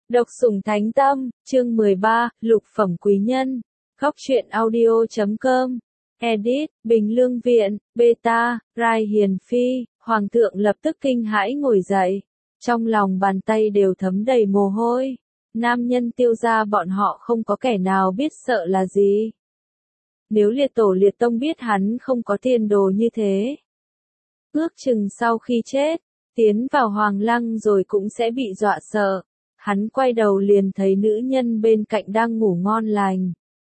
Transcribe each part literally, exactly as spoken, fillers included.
Độc sủng thánh tâm, chương mười ba, lục phẩm quý nhân. Góc truyện audio chấm com. Edit, Bình Lương Viện, Beta, Rai Hiền Phi. Hoàng thượng lập tức kinh hãi ngồi dậy. Trong lòng bàn tay đều thấm đầy mồ hôi. Nam nhân Tiêu gia bọn họ không có kẻ nào biết sợ là gì. Nếu liệt tổ liệt tông biết hắn không có tiền đồ như thế, ước chừng sau khi chết, tiến vào hoàng lăng rồi cũng sẽ bị dọa sợ. Hắn quay đầu liền thấy nữ nhân bên cạnh đang ngủ ngon lành.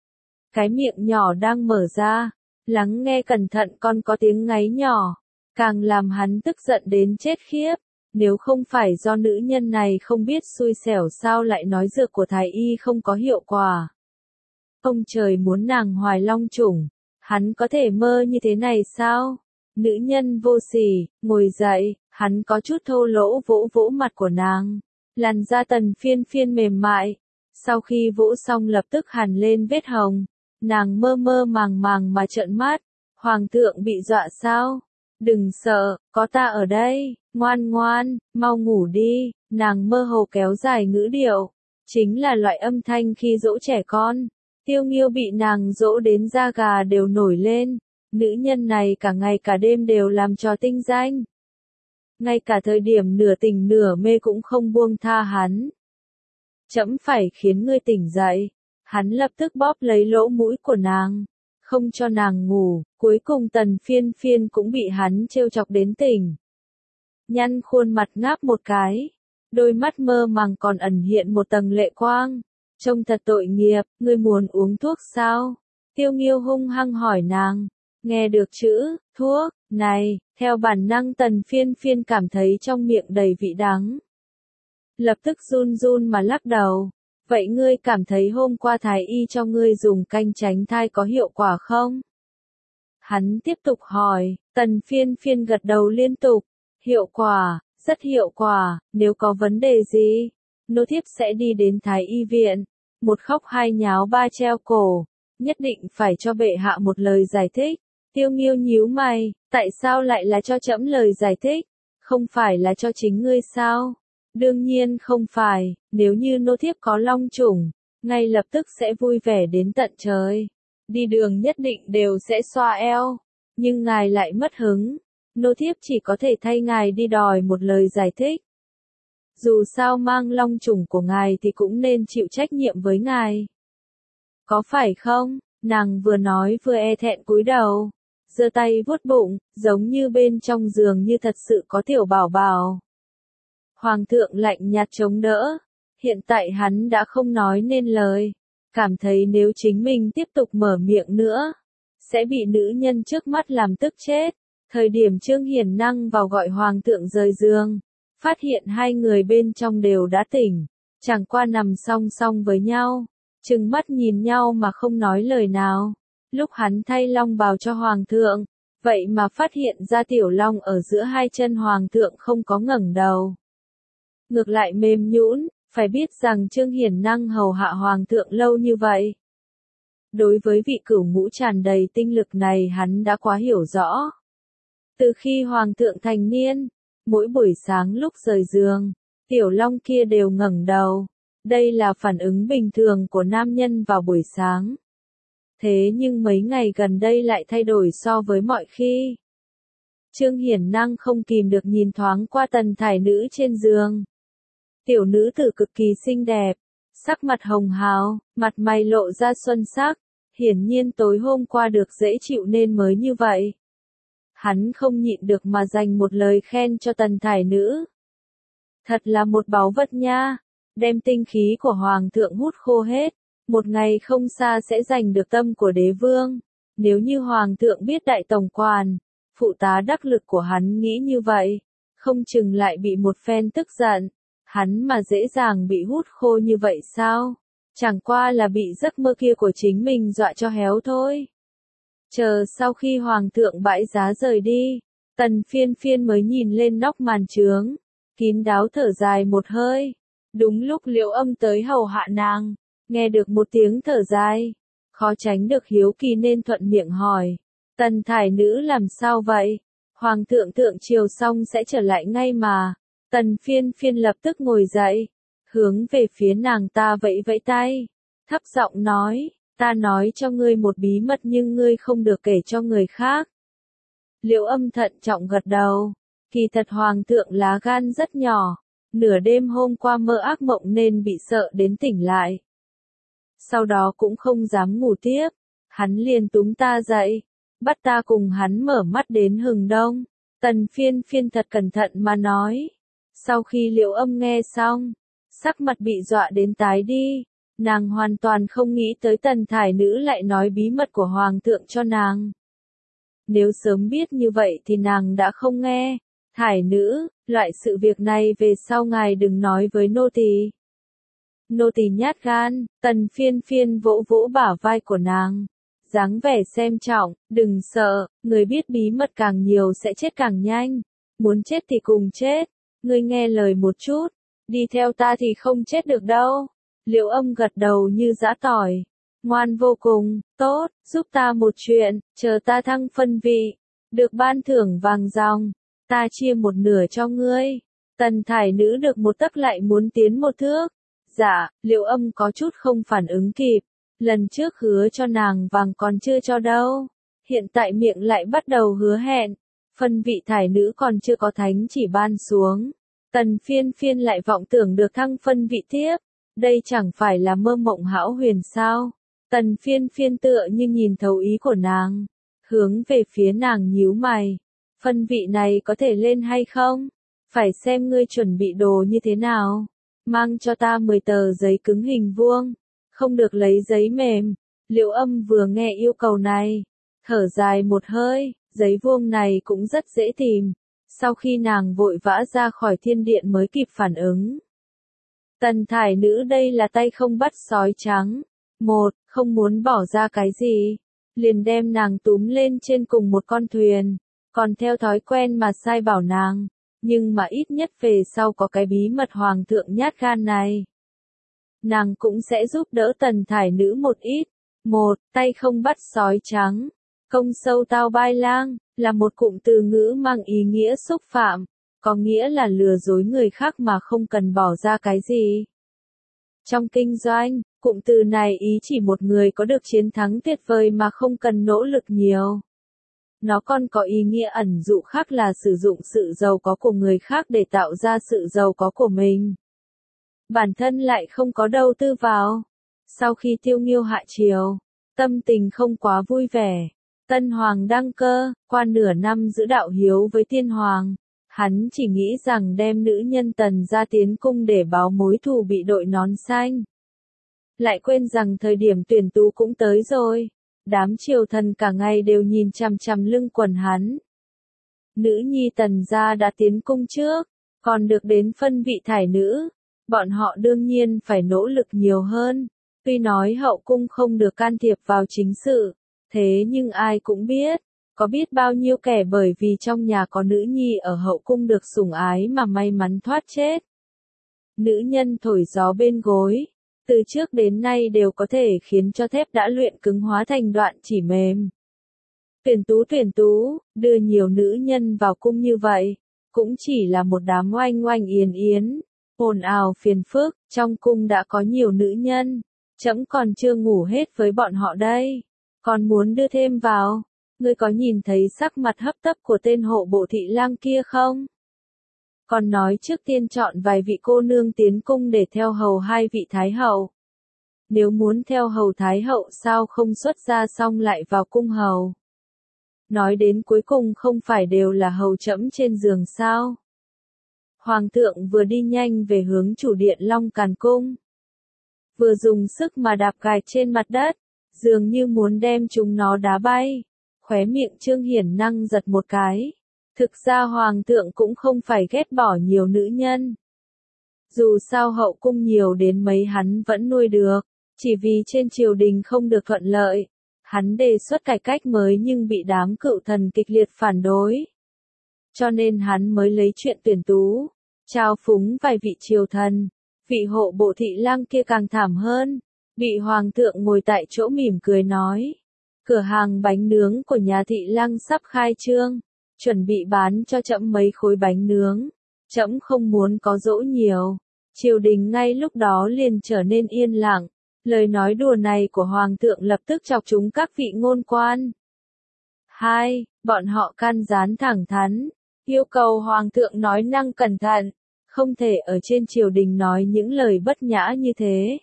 Cái miệng nhỏ đang mở ra, lắng nghe cẩn thận còn có tiếng ngáy nhỏ, càng làm hắn tức giận đến chết khiếp. Nếu không phải do nữ nhân này không biết xui xẻo sao lại nói dược của thái y không có hiệu quả. Ông trời muốn nàng hoài long chủng, hắn có thể mơ như thế này sao? Nữ nhân vô sỉ, ngồi dậy, hắn có chút thô lỗ vỗ vỗ mặt của nàng. Làn da Tần Phiên Phiên mềm mại, sau khi vỗ xong lập tức hằn lên vết hồng. Nàng mơ mơ màng màng mà trợn mắt. Hoàng thượng bị dọa sao? Đừng sợ, có ta ở đây, ngoan ngoan, mau ngủ đi. Nàng mơ hồ kéo dài ngữ điệu, chính là loại âm thanh khi dỗ trẻ con. Tiêu Nghiêu bị nàng dỗ đến da gà đều nổi lên. Nữ nhân này cả ngày cả đêm đều làm trò tinh danh. Ngay cả thời điểm nửa tỉnh nửa mê cũng không buông tha hắn. Trẫm phải khiến ngươi tỉnh dậy. Hắn lập tức bóp lấy lỗ mũi của nàng, không cho nàng ngủ. Cuối cùng Tần Phiên Phiên cũng bị hắn trêu chọc đến tỉnh. Nhăn khuôn mặt ngáp một cái, đôi mắt mơ màng còn ẩn hiện một tầng lệ quang. Trông thật tội nghiệp, ngươi muốn uống thuốc sao? Tiêu Nghiêu hung hăng hỏi nàng. Nghe được chữ thuốc này, theo bản năng Tần Phiên Phiên cảm thấy trong miệng đầy vị đắng. Lập tức run run mà lắc đầu. Vậy ngươi cảm thấy hôm qua thái y cho ngươi dùng canh tránh thai có hiệu quả không? Hắn tiếp tục hỏi. Tần Phiên Phiên gật đầu liên tục. Hiệu quả, rất hiệu quả. Nếu có vấn đề gì, nô thiếp sẽ đi đến thái y viện. Một khóc hai nháo ba treo cổ, nhất định phải cho bệ hạ một lời giải thích. Tiêu Nghiêu nhíu mày, tại sao lại là cho trẫm lời giải thích, không phải là cho chính ngươi sao? Đương nhiên không phải, nếu như nô thiếp có long chủng, ngay lập tức sẽ vui vẻ đến tận trời. Đi đường nhất định đều sẽ xoa eo, nhưng ngài lại mất hứng, nô thiếp chỉ có thể thay ngài đi đòi một lời giải thích. Dù sao mang long chủng của ngài thì cũng nên chịu trách nhiệm với ngài. Có phải không? Nàng vừa nói vừa e thẹn cúi đầu, giơ tay vuốt bụng, giống như bên trong giường như thật sự có tiểu bảo bảo. Hoàng thượng lạnh nhạt chống đỡ, hiện tại hắn đã không nói nên lời, cảm thấy nếu chính mình tiếp tục mở miệng nữa, sẽ bị nữ nhân trước mắt làm tức chết. Thời điểm Trương Hiển Năng vào gọi hoàng thượng rời giường, phát hiện hai người bên trong đều đã tỉnh, chẳng qua nằm song song với nhau, trừng mắt nhìn nhau mà không nói lời nào. Lúc hắn thay long bào cho hoàng thượng, vậy mà phát hiện ra tiểu long ở giữa hai chân hoàng thượng không có ngẩng đầu. Ngược lại mềm nhũn, phải biết rằng Trương Hiển Năng hầu hạ hoàng thượng lâu như vậy. Đối với vị cửu ngũ tràn đầy tinh lực này hắn đã quá hiểu rõ. Từ khi hoàng thượng thành niên, mỗi buổi sáng lúc rời giường, tiểu long kia đều ngẩng đầu. Đây là phản ứng bình thường của nam nhân vào buổi sáng. Thế nhưng mấy ngày gần đây lại thay đổi so với mọi khi. Trương Hiển Năng không kìm được nhìn thoáng qua tần thải nữ trên giường. Tiểu nữ tử cực kỳ xinh đẹp, sắc mặt hồng hào, mặt mày lộ ra xuân sắc, hiển nhiên tối hôm qua được dễ chịu nên mới như vậy. Hắn không nhịn được mà dành một lời khen cho tần thải nữ. Thật là một báu vật nha, đem tinh khí của hoàng thượng hút khô hết. Một ngày không xa sẽ giành được tâm của đế vương. Nếu như hoàng thượng biết đại tổng quản, phụ tá đắc lực của hắn nghĩ như vậy, không chừng lại bị một phen tức giận. Hắn mà dễ dàng bị hút khô như vậy sao? Chẳng qua là bị giấc mơ kia của chính mình dọa cho héo thôi. Chờ sau khi hoàng thượng bãi giá rời đi, Tần Phiên Phiên mới nhìn lên nóc màn trướng, kín đáo thở dài một hơi. Đúng lúc Liễu Âm tới hầu hạ nàng, nghe được một tiếng thở dài, khó tránh được hiếu kỳ nên thuận miệng hỏi. Tần thải nữ làm sao vậy? Hoàng thượng thượng triều xong sẽ trở lại ngay mà. Tần Phiên Phiên lập tức ngồi dậy, hướng về phía nàng ta vẫy vẫy tay, thấp giọng nói, ta nói cho ngươi một bí mật nhưng ngươi không được kể cho người khác. Liễu Âm thận trọng gật đầu, kỳ thật hoàng thượng lá gan rất nhỏ, nửa đêm hôm qua mơ ác mộng nên bị sợ đến tỉnh lại. Sau đó cũng không dám ngủ tiếp, hắn liền túm ta dậy, bắt ta cùng hắn mở mắt đến hừng đông. Tần Phiên Phiên thật cẩn thận mà nói. Sau khi Liễu Âm nghe xong, sắc mặt bị dọa đến tái đi, nàng hoàn toàn không nghĩ tới Tần Thải Nữ lại nói bí mật của hoàng thượng cho nàng. Nếu sớm biết như vậy thì nàng đã không nghe. Thải Nữ, loại sự việc này về sau ngài đừng nói với nô tỳ. Nô tỳ nhát gan. Tần Phiên Phiên vỗ vỗ bả vai của nàng, dáng vẻ xem trọng, đừng sợ, người biết bí mật càng nhiều sẽ chết càng nhanh, muốn chết thì cùng chết, ngươi nghe lời một chút, đi theo ta thì không chết được đâu. Liễu Âm gật đầu như giã tỏi, ngoan vô cùng, tốt, giúp ta một chuyện, chờ ta thăng phân vị, được ban thưởng vàng ròng, ta chia một nửa cho ngươi. Tần Thải Nữ được một tấc lại muốn tiến một thước. Dạ, Liễu Âm có chút không phản ứng kịp. Lần trước hứa cho nàng vàng còn chưa cho đâu, hiện tại miệng lại bắt đầu hứa hẹn, phân vị Thải Nữ còn chưa có thánh chỉ ban xuống, Tần Phiên Phiên lại vọng tưởng được thăng phân vị tiếp, đây chẳng phải là mơ mộng hão huyền sao? Tần Phiên Phiên tựa như nhìn thấu ý của nàng, hướng về phía nàng nhíu mày, phân vị này có thể lên hay không? Phải xem ngươi chuẩn bị đồ như thế nào, mang cho ta mười tờ giấy cứng hình vuông. Không được lấy giấy mềm. Liễu Âm vừa nghe yêu cầu này, thở dài một hơi, giấy vuông này cũng rất dễ tìm. Sau khi nàng vội vã ra khỏi thiên điện mới kịp phản ứng. Tần Thải Nữ đây là tay không bắt sói trắng. Một, không muốn bỏ ra cái gì, liền đem nàng túm lên trên cùng một con thuyền, còn theo thói quen mà sai bảo nàng, nhưng mà ít nhất về sau có cái bí mật hoàng thượng nhát gan này. Nàng cũng sẽ giúp đỡ Tần Thải Nữ một ít. Một, tay không bắt sói trắng. Công sâu tao bai lang, là một cụm từ ngữ mang ý nghĩa xúc phạm, có nghĩa là lừa dối người khác mà không cần bỏ ra cái gì. Trong kinh doanh, cụm từ này ý chỉ một người có được chiến thắng tuyệt vời mà không cần nỗ lực nhiều. Nó còn có ý nghĩa ẩn dụ khác là sử dụng sự giàu có của người khác để tạo ra sự giàu có của mình. Bản thân lại không có đầu tư vào. Sau khi Tiêu Nghiêu hạ triều, tâm tình không quá vui vẻ. Tân Hoàng đăng cơ, qua nửa năm giữ đạo hiếu với Tiên Hoàng. Hắn chỉ nghĩ rằng đem nữ nhân Tần ra tiến cung để báo mối thù bị đội nón xanh. Lại quên rằng thời điểm tuyển tú cũng tới rồi. Đám triều thần cả ngày đều nhìn chằm chằm lưng quần hắn. Nữ nhi Tần gia đã tiến cung trước, còn được đến phân vị Thải Nữ. Bọn họ đương nhiên phải nỗ lực nhiều hơn. Tuy nói hậu cung không được can thiệp vào chính sự, thế nhưng ai cũng biết, có biết bao nhiêu kẻ bởi vì trong nhà có nữ nhi ở hậu cung được sủng ái mà may mắn thoát chết. Nữ nhân thổi gió bên gối, từ trước đến nay đều có thể khiến cho thép đã luyện cứng hóa thành đoạn chỉ mềm. Tuyển tú tuyển tú, đưa nhiều nữ nhân vào cung như vậy, cũng chỉ là một đám oanh oanh yến yến. Ồn ào phiền phức, trong cung đã có nhiều nữ nhân, trẫm còn chưa ngủ hết với bọn họ đây, còn muốn đưa thêm vào. Ngươi có nhìn thấy sắc mặt hấp tấp của tên hộ bộ thị lang kia không? Còn nói trước tiên chọn vài vị cô nương tiến cung để theo hầu hai vị thái hậu. Nếu muốn theo hầu thái hậu sao không xuất ra xong lại vào cung hầu? Nói đến cuối cùng không phải đều là hầu trẫm trên giường sao? Hoàng thượng vừa đi nhanh về hướng chủ điện Long Càn Cung, vừa dùng sức mà đạp gạch trên mặt đất, dường như muốn đem chúng nó đá bay. Khóe miệng Trương Hiển Năng giật một cái. Thực ra Hoàng thượng cũng không phải ghét bỏ nhiều nữ nhân. Dù sao hậu cung nhiều đến mấy hắn vẫn nuôi được, chỉ vì trên triều đình không được thuận lợi. Hắn đề xuất cải cách mới nhưng bị đám cựu thần kịch liệt phản đối. Cho nên hắn mới lấy chuyện tuyển tú, trao phúng vài vị triều thần. Vị hộ bộ thị lang kia càng thảm hơn, bị hoàng thượng ngồi tại chỗ mỉm cười nói. Cửa hàng bánh nướng của nhà thị lang sắp khai trương, chuẩn bị bán cho trẫm mấy khối bánh nướng. Trẫm không muốn có dỗ nhiều, Triều đình ngay lúc đó liền trở nên yên lặng, lời nói đùa này của Hoàng thượng lập tức chọc trúng các vị ngôn quan. Hai, bọn họ can gián thẳng thắn, yêu cầu Hoàng thượng nói năng cẩn thận, không thể ở trên triều đình nói những lời bất nhã như thế.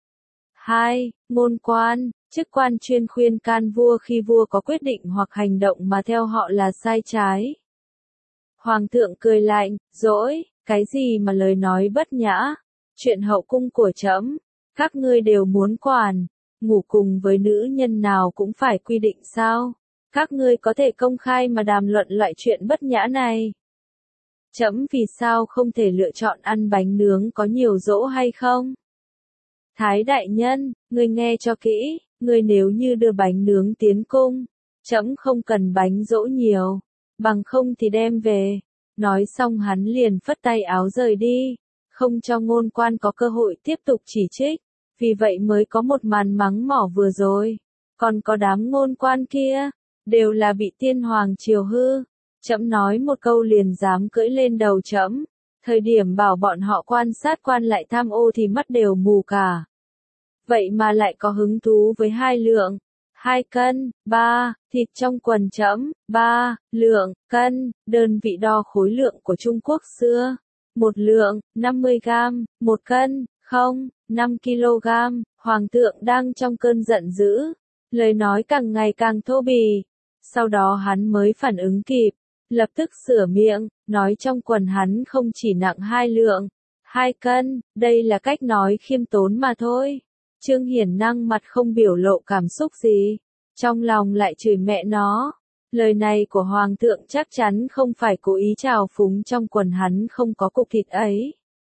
Hai, ngôn quan, chức quan chuyên khuyên can vua khi vua có quyết định hoặc hành động mà theo họ là sai trái. Hoàng thượng cười lạnh, dỗi, cái gì mà lời nói bất nhã, chuyện hậu cung của trẫm, các ngươi đều muốn quản, ngủ cùng với nữ nhân nào cũng phải quy định sao? Các ngươi có thể công khai mà đàm luận loại chuyện bất nhã này. Trẫm vì sao không thể lựa chọn ăn bánh nướng có nhiều dỗ hay không? Thái đại nhân, ngươi nghe cho kỹ, ngươi nếu như đưa bánh nướng tiến cung, trẫm không cần bánh dỗ nhiều, bằng không thì đem về. Nói xong hắn liền phất tay áo rời đi, không cho ngôn quan có cơ hội tiếp tục chỉ trích, vì vậy mới có một màn mắng mỏ vừa rồi. Còn có đám ngôn quan kia, đều là bị tiên hoàng triều hư, trẫm nói một câu liền dám cưỡi lên đầu trẫm, thời điểm bảo bọn họ quan sát quan lại tham ô thì mắt đều mù cả. Vậy mà lại có hứng thú với hai lượng, hai cân, ba, thịt trong quần trẫm, ba, lượng, cân, đơn vị đo khối lượng của Trung Quốc xưa. Một lượng, năm mươi gam, một cân, không, năm ki lô gam, Hoàng thượng đang trong cơn giận dữ, lời nói càng ngày càng thô bỉ. Sau đó hắn mới phản ứng kịp, lập tức sửa miệng, nói trong quần hắn không chỉ nặng hai lượng, hai cân, đây là cách nói khiêm tốn mà thôi. Trương Hiển Năng mặt không biểu lộ cảm xúc gì, trong lòng lại chửi mẹ nó. Lời này của Hoàng thượng chắc chắn không phải cố ý trào phúng trong quần hắn không có cục thịt ấy.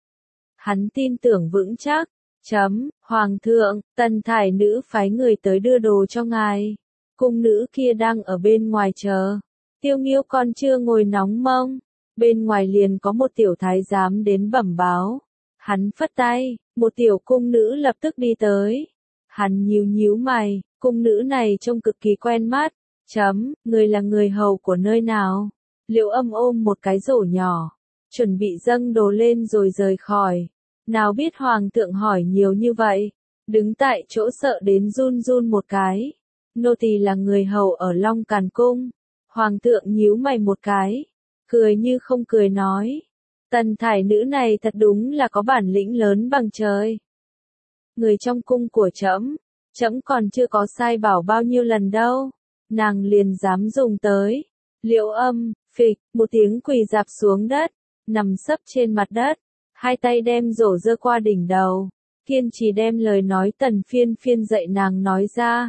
Hắn tin tưởng vững chắc, chấm, Hoàng thượng, Tần Thải nữ phái người tới đưa đồ cho ngài. Cung nữ kia đang ở bên ngoài chờ. Tiêu Nghiêu còn chưa ngồi nóng mông, bên ngoài liền có một tiểu thái giám đến bẩm báo. Hắn phất tay, một tiểu cung nữ lập tức đi tới. Hắn nhíu nhíu mày, cung nữ này trông cực kỳ quen mắt. Chấm, người là người hầu của nơi nào? Liễu Âm ôm một cái rổ nhỏ, chuẩn bị dâng đồ lên rồi rời khỏi. Nào biết Hoàng thượng hỏi nhiều như vậy, đứng tại chỗ sợ đến run run một cái. Nô tỳ là người hầu ở Long Càn Cung. Hoàng thượng nhíu mày một cái, cười như không cười nói. Tần Thải nữ này thật đúng là có bản lĩnh lớn bằng trời. Người trong cung của trẫm, trẫm còn chưa có sai bảo bao nhiêu lần đâu, nàng liền dám dùng tới. Liễu Âm, phịch, một tiếng quỳ rạp xuống đất, nằm sấp trên mặt đất, hai tay đem rổ giơ qua đỉnh đầu, kiên trì đem lời nói Tần Phiên Phiên dạy nàng nói ra.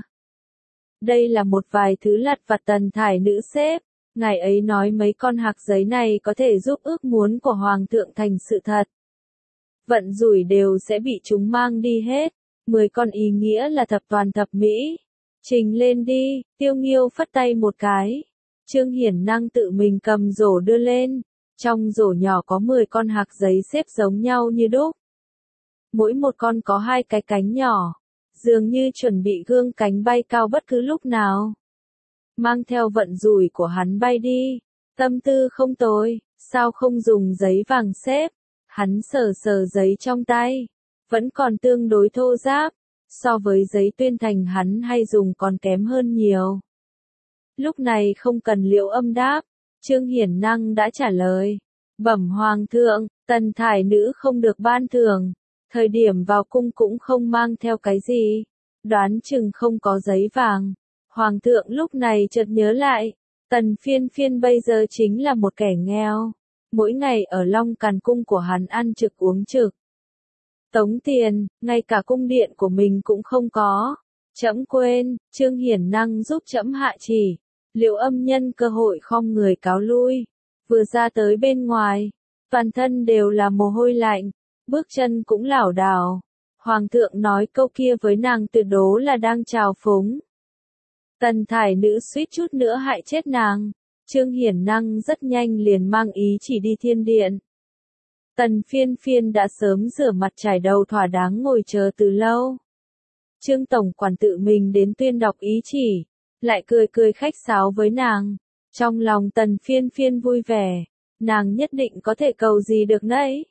Đây là một vài thứ lặt vặt Tần Thải nữ xếp, ngài ấy nói mấy con hạc giấy này có thể giúp ước muốn của Hoàng thượng thành sự thật. Vận rủi đều sẽ bị chúng mang đi hết, mười con ý nghĩa là thập toàn thập mỹ. Trình lên đi, Tiêu Nghiêu phất tay một cái. Trương Hiển Năng tự mình cầm rổ đưa lên, trong rổ nhỏ có mười con hạc giấy xếp giống nhau như đúc. Mỗi một con có hai cái cánh nhỏ, dường như chuẩn bị gương cánh bay cao bất cứ lúc nào. Mang theo vận rủi của hắn bay đi, tâm tư không tồi, sao không dùng giấy vàng xếp? Hắn sờ sờ giấy trong tay, vẫn còn tương đối thô ráp, so với giấy tuyên thành hắn hay dùng còn kém hơn nhiều. Lúc này không cần Liễu Âm đáp, Trương Hiển Năng đã trả lời. Bẩm Hoàng thượng, Tần Thải nữ không được ban thưởng, thời điểm vào cung cũng không mang theo cái gì, đoán chừng không có giấy vàng. Hoàng thượng lúc này chợt nhớ lại, Tần Phiên Phiên bây giờ chính là một kẻ nghèo, mỗi ngày ở Long Càn Cung của hắn ăn trực uống trực. Tống tiền, ngay cả cung điện của mình cũng không có. Trẫm quên, Trương Hiển Năng giúp trẫm hạ chỉ. Liễu Âm nhân cơ hội khom người cáo lui, vừa ra tới bên ngoài, toàn thân đều là mồ hôi lạnh, bước chân cũng lảo đảo. Hoàng thượng nói câu kia với nàng tuyệt đối là đang trào phúng. Tần Thải nữ suýt chút nữa hại chết nàng. Trương Hiển Năng rất nhanh liền mang ý chỉ đi thiên điện. Tần Phiên Phiên đã sớm rửa mặt trải đầu thỏa đáng ngồi chờ từ lâu. Trương tổng quản tự mình đến tuyên đọc ý chỉ, lại cười cười khách sáo với nàng. Trong lòng Tần Phiên Phiên vui vẻ, nàng nhất định có thể cầu gì được nấy.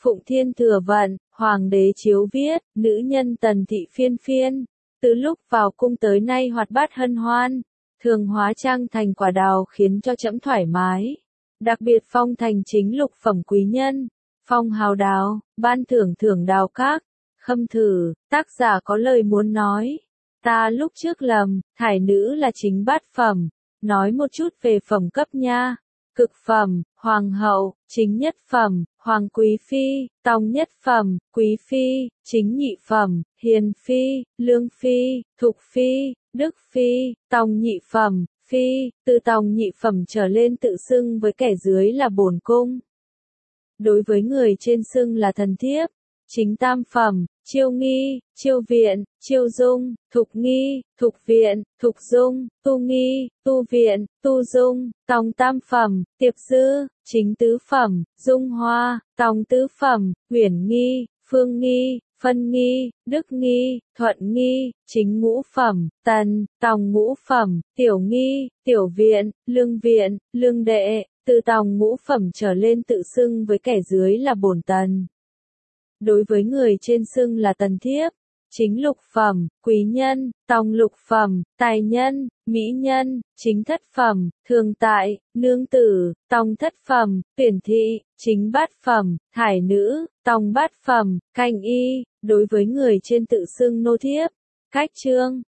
Phụng Thiên Thừa Vận, Hoàng đế chiếu viết, nữ nhân Tần thị phiên phiên, từ lúc vào cung tới nay hoạt bát hân hoan, thường hóa trang thành quả đào khiến cho trẫm thoải mái. Đặc biệt phong thành chính lục phẩm quý nhân, phong hào đào, ban thưởng thưởng đào các. Khâm thử, tác giả có lời muốn nói. Ta lúc trước lầm, thải nữ là chính bát phẩm, nói một chút về phẩm cấp nha. Cực phẩm, hoàng hậu, chính nhất phẩm, hoàng quý phi, tòng nhất phẩm, quý phi, chính nhị phẩm, hiền phi, lương phi, thục phi, đức phi, tòng nhị phẩm, phi, từ tòng nhị phẩm trở lên tự xưng với kẻ dưới là bổn cung. Đối với người trên xưng là thần thiếp. Chính tam phẩm, chiêu nghi, chiêu viện, chiêu dung, thục nghi, thục viện, thục dung, tu nghi, tu viện, tu dung, tòng tam phẩm, tiệp dư, chính tứ phẩm, dung hoa, tòng tứ phẩm, huyền nghi, phương nghi, phân nghi, đức nghi, thuận nghi, chính ngũ phẩm, tần, tòng ngũ phẩm, tiểu nghi, tiểu viện, lương viện, lương đệ, từ tòng ngũ phẩm trở lên tự xưng với kẻ dưới là bổn tần. Đối với người trên xưng là tần thiếp, chính lục phẩm, quý nhân, tòng lục phẩm, tài nhân, mỹ nhân, chính thất phẩm, thường tại, nương tử, tòng thất phẩm, tuyển thị, chính bát phẩm, thải nữ, tòng bát phẩm, canh y. Đối với người trên tự xưng nô thiếp, cách chương.